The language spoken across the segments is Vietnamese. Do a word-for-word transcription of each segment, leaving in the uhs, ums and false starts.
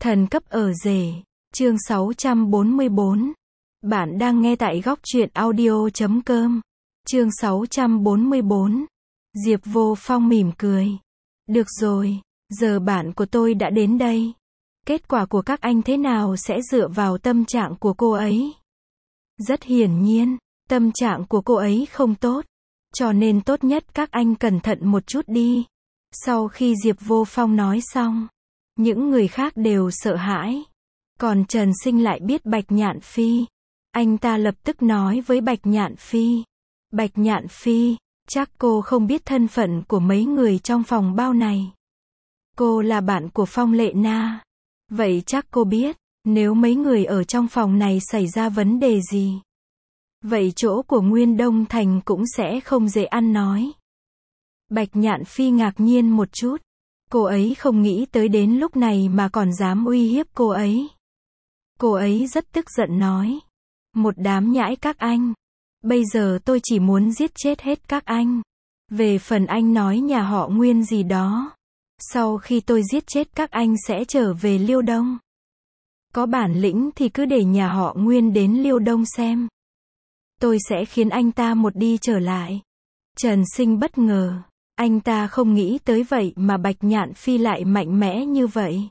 Thần cấp ở rể, chương sáu trăm bốn mươi bốn. Bạn đang nghe tại góc truyện audio chấm com. Chương sáu trăm bốn mươi bốn. Diệp Vô Phong mỉm cười. Được rồi, giờ bạn của tôi đã đến đây. Kết quả của các anh thế nào sẽ dựa vào tâm trạng của cô ấy. Rất hiển nhiên, tâm trạng của cô ấy không tốt. Cho nên tốt nhất các anh cẩn thận một chút đi. Sau khi Diệp Vô Phong nói xong, những người khác đều sợ hãi. Còn Trần Sinh lại biết Bạch Nhạn Phi. Anh ta lập tức nói với Bạch Nhạn Phi. Bạch Nhạn Phi, chắc cô không biết thân phận của mấy người trong phòng bao này. Cô là bạn của Phong Lệ Na. Vậy chắc cô biết, nếu mấy người ở trong phòng này xảy ra vấn đề gì, vậy chỗ của Nguyên Đông Thành cũng sẽ không dễ ăn nói. Bạch Nhạn Phi ngạc nhiên một chút. Cô ấy không nghĩ tới đến lúc này mà còn dám uy hiếp cô ấy. Cô ấy rất tức giận nói. Một đám nhãi các anh. Bây giờ tôi chỉ muốn giết chết hết các anh. Về phần anh nói nhà họ Nguyên gì đó. Sau khi tôi giết chết các anh sẽ trở về Liêu Đông. Có bản lĩnh thì cứ để nhà họ Nguyên đến Liêu Đông xem. Tôi sẽ khiến anh ta một đi trở lại. Trần Sinh bất ngờ. Anh ta không nghĩ tới vậy mà Bạch Nhạn Phi lại mạnh mẽ như vậy.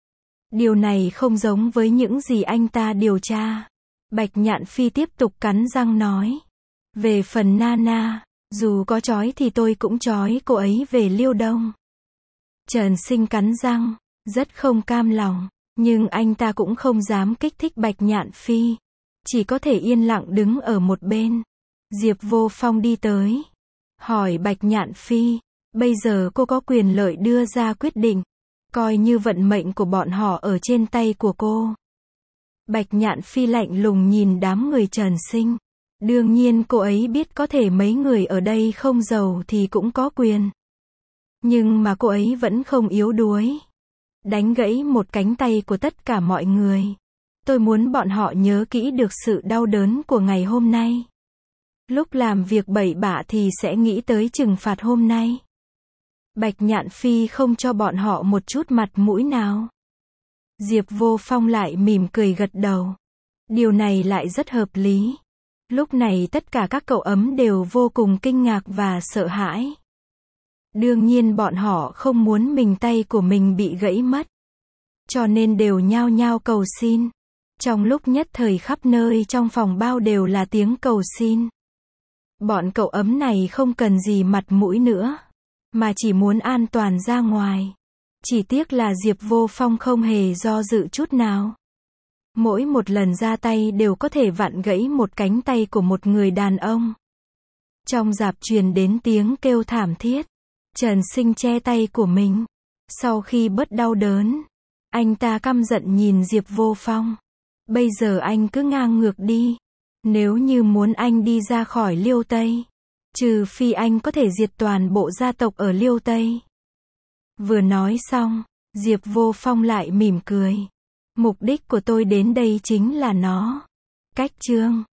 Điều này không giống với những gì anh ta điều tra. Bạch Nhạn Phi tiếp tục cắn răng nói. Về phần Nana, dù có trói thì tôi cũng trói cô ấy về Liêu Đông. Trần Sinh cắn răng, rất không cam lòng, nhưng anh ta cũng không dám kích thích Bạch Nhạn Phi. Chỉ có thể yên lặng đứng ở một bên. Diệp Vô Phong đi tới. Hỏi Bạch Nhạn Phi, bây giờ cô có quyền lợi đưa ra quyết định. Coi như vận mệnh của bọn họ ở trên tay của cô. Bạch Nhạn Phi lạnh lùng nhìn đám người Trần Sinh. Đương nhiên cô ấy biết có thể mấy người ở đây không giàu thì cũng có quyền. Nhưng mà cô ấy vẫn không yếu đuối. Đánh gãy một cánh tay của tất cả mọi người. Tôi muốn bọn họ nhớ kỹ được sự đau đớn của ngày hôm nay. Lúc làm việc bậy bạ thì sẽ nghĩ tới trừng phạt hôm nay. Bạch Nhạn Phi không cho bọn họ một chút mặt mũi nào. Diệp Vô Phong lại mỉm cười gật đầu. Điều này lại rất hợp lý. Lúc này tất cả các cậu ấm đều vô cùng kinh ngạc và sợ hãi. Đương nhiên bọn họ không muốn mình tay của mình bị gãy mất. Cho nên đều nhao nhao cầu xin. Trong lúc nhất thời khắp nơi trong phòng bao đều là tiếng cầu xin. Bọn cậu ấm này không cần gì mặt mũi nữa, mà chỉ muốn an toàn ra ngoài. Chỉ tiếc là Diệp Vô Phong không hề do dự chút nào. Mỗi một lần ra tay đều có thể vặn gãy một cánh tay của một người đàn ông. Trong rạp truyền đến tiếng kêu thảm thiết. Trần Sinh che tay của mình. Sau khi bớt đau đớn, anh ta căm giận nhìn Diệp Vô Phong. Bây giờ anh cứ ngang ngược đi. Nếu như muốn anh đi ra khỏi Liêu Tây, trừ phi anh có thể diệt toàn bộ gia tộc ở Liêu Tây. Vừa nói xong, Diệp Vô Phong lại mỉm cười. Mục đích của tôi đến đây chính là nó. Cách chương